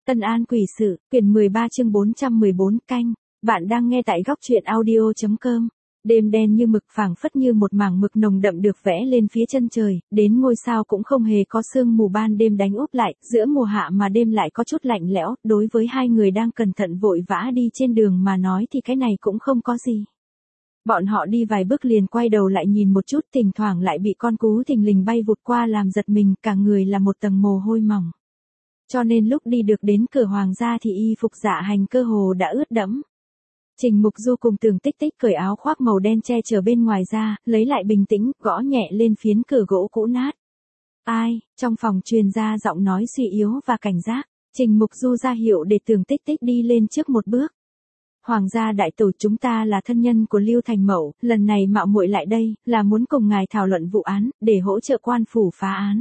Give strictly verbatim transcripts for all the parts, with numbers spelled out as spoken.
Tân An Quỷ Sự, quyển mười ba chương bốn trăm mười bốn canh, bạn đang nghe tại góc truyện audio.com. Đêm đen như mực phảng phất như một mảng mực nồng đậm được vẽ lên phía chân trời, đến ngôi sao cũng không hề có sương mù ban đêm đánh úp lại, giữa mùa hạ mà đêm lại có chút lạnh lẽo, đối với hai người đang cẩn thận vội vã đi trên đường mà nói thì cái này cũng không có gì. Bọn họ đi vài bước liền quay đầu lại nhìn một chút, thỉnh thoảng lại bị con cú thình lình bay vụt qua làm giật mình, cả người là một tầng mồ hôi mỏng. Cho nên lúc đi được đến cửa hoàng gia thì y phục dạ hành cơ hồ đã ướt đẫm. Trình Mục Du cùng Tưởng Tích Tích cởi áo khoác màu đen che chở bên ngoài ra, lấy lại bình tĩnh, gõ nhẹ lên phiến cửa gỗ cũ nát. Ai, trong phòng truyền ra giọng nói suy yếu và cảnh giác, Trình Mục Du ra hiệu để Tưởng Tích Tích đi lên trước một bước. Hoàng gia đại tẩu, chúng ta là thân nhân của Lưu Thành Mậu, lần này mạo muội lại đây, là muốn cùng ngài thảo luận vụ án, để hỗ trợ quan phủ phá án.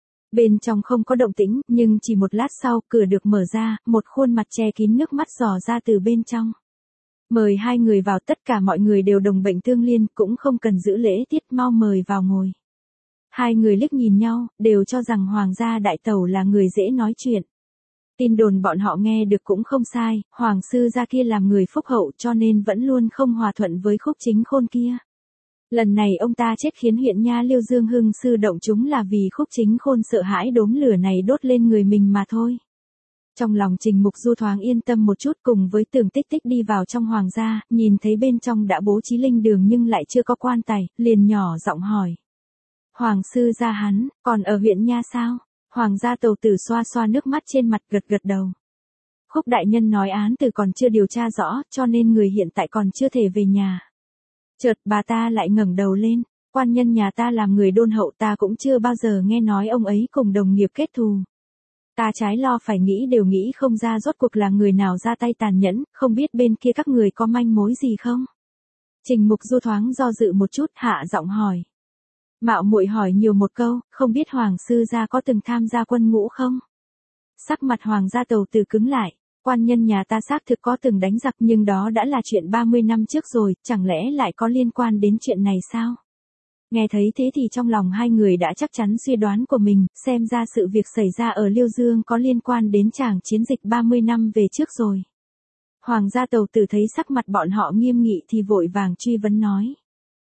Bên trong không có động tĩnh, nhưng chỉ một lát sau, cửa được mở ra, một khuôn mặt che kín nước mắt dò ra từ bên trong. Mời hai người vào, tất cả mọi người đều đồng bệnh tương liên, cũng không cần giữ lễ tiết, mau mời vào ngồi. Hai người liếc nhìn nhau, đều cho rằng Hoàng gia đại tẩu là người dễ nói chuyện. Tin đồn bọn họ nghe được cũng không sai, Hoàng sư gia kia làm người phúc hậu cho nên vẫn luôn không hòa thuận với Khúc Chính Khôn kia. Lần này ông ta chết khiến huyện nha Liêu Dương Hưng sư động chúng là vì Khúc Chính Khôn sợ hãi đốm lửa này đốt lên người mình mà thôi. Trong lòng Trình Mục Du thoáng yên tâm một chút, cùng với Tưởng Tích Tích đi vào trong hoàng gia, nhìn thấy bên trong đã bố trí linh đường nhưng lại chưa có quan tài, liền nhỏ giọng hỏi. Hoàng sư gia hắn, còn ở huyện nha sao? Hoàng gia tầu tử xoa xoa nước mắt trên mặt, gật gật đầu. Khúc đại nhân nói án tử còn chưa điều tra rõ, cho nên người hiện tại còn chưa thể về nhà. Chợt bà ta lại ngẩng đầu lên, quan nhân nhà ta làm người đôn hậu, ta cũng chưa bao giờ nghe nói ông ấy cùng đồng nghiệp kết thù. Ta trái lo phải nghĩ đều nghĩ không ra rốt cuộc là người nào ra tay tàn nhẫn, không biết bên kia các người có manh mối gì không? Trình Mục Du thoáng do dự một chút, hạ giọng hỏi. Mạo muội hỏi nhiều một câu, không biết Hoàng sư gia có từng tham gia quân ngũ không? Sắc mặt Hoàng gia tầu tử cứng lại. Quan nhân nhà ta xác thực có từng đánh giặc, nhưng đó đã là chuyện ba mươi năm trước rồi, chẳng lẽ lại có liên quan đến chuyện này sao? Nghe thấy thế thì trong lòng hai người đã chắc chắn suy đoán của mình, xem ra sự việc xảy ra ở Liêu Dương có liên quan đến tràng chiến dịch ba mươi năm về trước rồi. Hoàng gia tầu tử thấy sắc mặt bọn họ nghiêm nghị thì vội vàng truy vấn nói.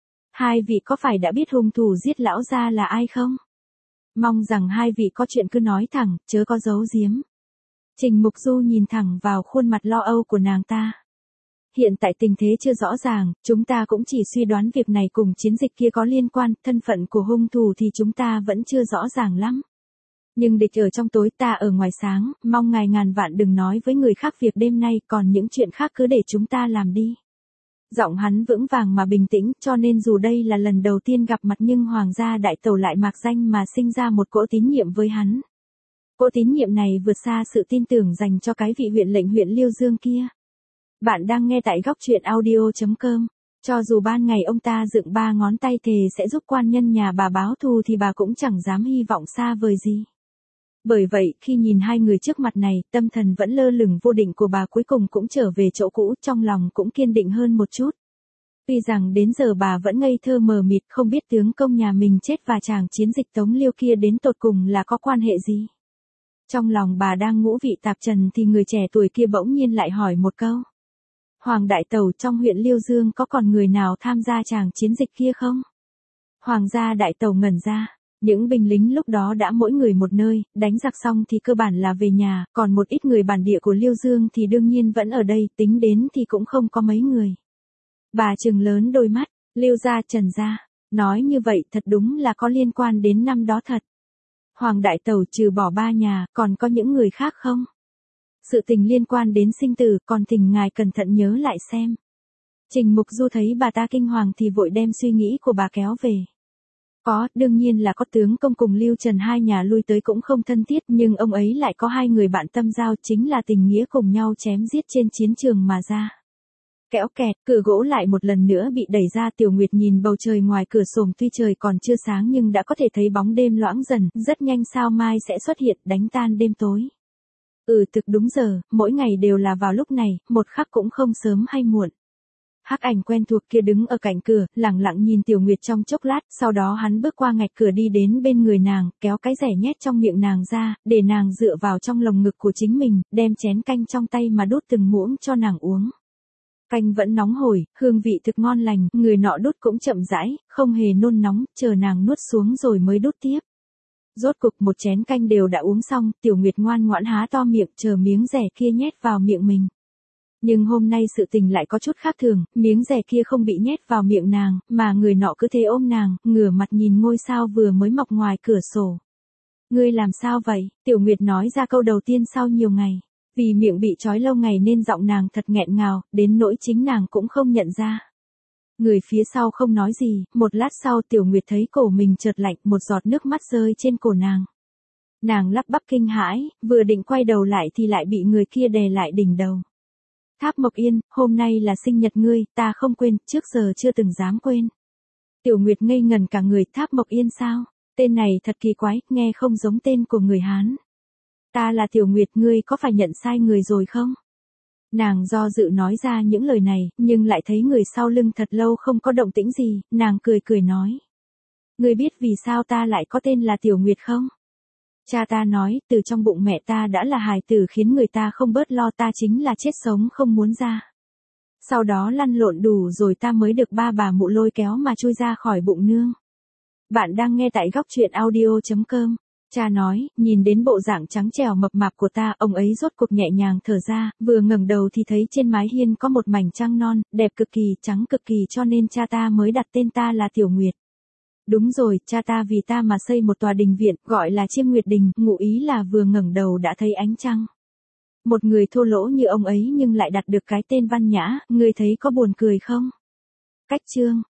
Hai vị có phải đã biết hung thủ giết lão gia là ai không? Mong rằng hai vị có chuyện cứ nói thẳng, chớ có giấu giếm. Trình Mục Du nhìn thẳng vào khuôn mặt lo âu của nàng ta. Hiện tại tình thế chưa rõ ràng, chúng ta cũng chỉ suy đoán việc này cùng chiến dịch kia có liên quan, thân phận của hung thủ thì chúng ta vẫn chưa rõ ràng lắm. Nhưng địch ở trong tối, ta ở ngoài sáng, mong ngài ngàn vạn đừng nói với người khác việc đêm nay, còn những chuyện khác cứ để chúng ta làm đi. Giọng hắn vững vàng mà bình tĩnh, cho nên dù đây là lần đầu tiên gặp mặt nhưng Hoàng gia đại tẩu lại mạc danh mà sinh ra một cỗ tín nhiệm với hắn. Cỗ tín nhiệm này vượt xa sự tin tưởng dành cho cái vị huyện lệnh huyện Liêu Dương kia. Bạn đang nghe tại góc truyện audio.com. Cho dù ban ngày ông ta dựng ba ngón tay thề sẽ giúp quan nhân nhà bà báo thù thì bà cũng chẳng dám hy vọng xa vời gì. Bởi vậy, khi nhìn hai người trước mặt này, tâm thần vẫn lơ lửng vô định của bà cuối cùng cũng trở về chỗ cũ, trong lòng cũng kiên định hơn một chút. Tuy rằng đến giờ bà vẫn ngây thơ mờ mịt không biết tướng công nhà mình chết và chàng chiến dịch Tống Liêu kia đến tột cùng là có quan hệ gì. Trong lòng bà đang ngũ vị tạp trần thì người trẻ tuổi kia bỗng nhiên lại hỏi một câu. Hoàng đại tẩu, trong huyện Liêu Dương có còn người nào tham gia chàng chiến dịch kia không? Hoàng gia đại tẩu ngẩn ra. Những binh lính lúc đó đã mỗi người một nơi, đánh giặc xong thì cơ bản là về nhà, còn một ít người bản địa của Liêu Dương thì đương nhiên vẫn ở đây, tính đến thì cũng không có mấy người. Bà trừng lớn đôi mắt, Liêu gia Trần gia, nói như vậy thật đúng là có liên quan đến năm đó thật. Hoàng đại tẩu, trừ bỏ ba nhà, còn có những người khác không? Sự tình liên quan đến sinh tử, còn thỉnh ngài cẩn thận nhớ lại xem. Trình Mục Du thấy bà ta kinh hoàng thì vội đem suy nghĩ của bà kéo về. Có, đương nhiên là có, tướng công cùng Lưu Trần hai nhà lui tới cũng không thân thiết, nhưng ông ấy lại có hai người bạn tâm giao, chính là tình nghĩa cùng nhau chém giết trên chiến trường mà ra. Kéo kẹt, cửa gỗ lại một lần nữa bị đẩy ra, Tiểu Nguyệt nhìn bầu trời ngoài cửa sổ, tuy trời còn chưa sáng nhưng đã có thể thấy bóng đêm loãng dần, rất nhanh sao mai sẽ xuất hiện, đánh tan đêm tối. Ừ, thực đúng giờ, mỗi ngày đều là vào lúc này, một khắc cũng không sớm hay muộn. Hắc ảnh quen thuộc kia đứng ở cạnh cửa, lặng lặng nhìn Tiểu Nguyệt trong chốc lát, sau đó hắn bước qua ngạch cửa đi đến bên người nàng, kéo cái rẻ nhét trong miệng nàng ra, để nàng dựa vào trong lồng ngực của chính mình, đem chén canh trong tay mà đút từng muỗng cho nàng uống. Canh vẫn nóng hổi, hương vị thực ngon lành, người nọ đút cũng chậm rãi, không hề nôn nóng, chờ nàng nuốt xuống rồi mới đút tiếp. Rốt cục một chén canh đều đã uống xong, Tiểu Nguyệt ngoan ngoãn há to miệng, chờ miếng rẻ kia nhét vào miệng mình. Nhưng hôm nay sự tình lại có chút khác thường, miếng rẻ kia không bị nhét vào miệng nàng, mà người nọ cứ thế ôm nàng, ngửa mặt nhìn ngôi sao vừa mới mọc ngoài cửa sổ. Ngươi làm sao vậy? Tiểu Nguyệt nói ra câu đầu tiên sau nhiều ngày. Vì miệng bị trói lâu ngày nên giọng nàng thật nghẹn ngào, đến nỗi chính nàng cũng không nhận ra. Người phía sau không nói gì, một lát sau Tiểu Nguyệt thấy cổ mình chợt lạnh, một giọt nước mắt rơi trên cổ nàng. Nàng lắp bắp kinh hãi, vừa định quay đầu lại thì lại bị người kia đè lại đỉnh đầu. Tháp Mộc Yên, hôm nay là sinh nhật ngươi, ta không quên, trước giờ chưa từng dám quên. Tiểu Nguyệt ngây ngần cả người, Tháp Mộc Yên sao? Tên này thật kỳ quái, nghe không giống tên của người Hán. Ta là Tiểu Nguyệt, ngươi có phải nhận sai người rồi không? Nàng do dự nói ra những lời này, nhưng lại thấy người sau lưng thật lâu không có động tĩnh gì, nàng cười cười nói. Ngươi biết vì sao ta lại có tên là Tiểu Nguyệt không? Cha ta nói, từ trong bụng mẹ ta đã là hài tử khiến người ta không bớt lo, ta chính là chết sống không muốn ra. Sau đó lăn lộn đủ rồi ta mới được ba bà mụ lôi kéo mà chui ra khỏi bụng nương. Bạn đang nghe tại góc truyện audio chấm com. Cha nói, nhìn đến bộ dạng trắng trẻo mập mạp của ta, ông ấy rốt cuộc nhẹ nhàng thở ra, vừa ngẩng đầu thì thấy trên mái hiên có một mảnh trăng non, đẹp cực kỳ, trắng cực kỳ, cho nên cha ta mới đặt tên ta là Tiểu Nguyệt. Đúng rồi, cha ta vì ta mà xây một tòa đình viện, gọi là Chiêm Nguyệt Đình, ngụ ý là vừa ngẩng đầu đã thấy ánh trăng. Một người thô lỗ như ông ấy nhưng lại đặt được cái tên văn nhã, ngươi thấy có buồn cười không? Cách chương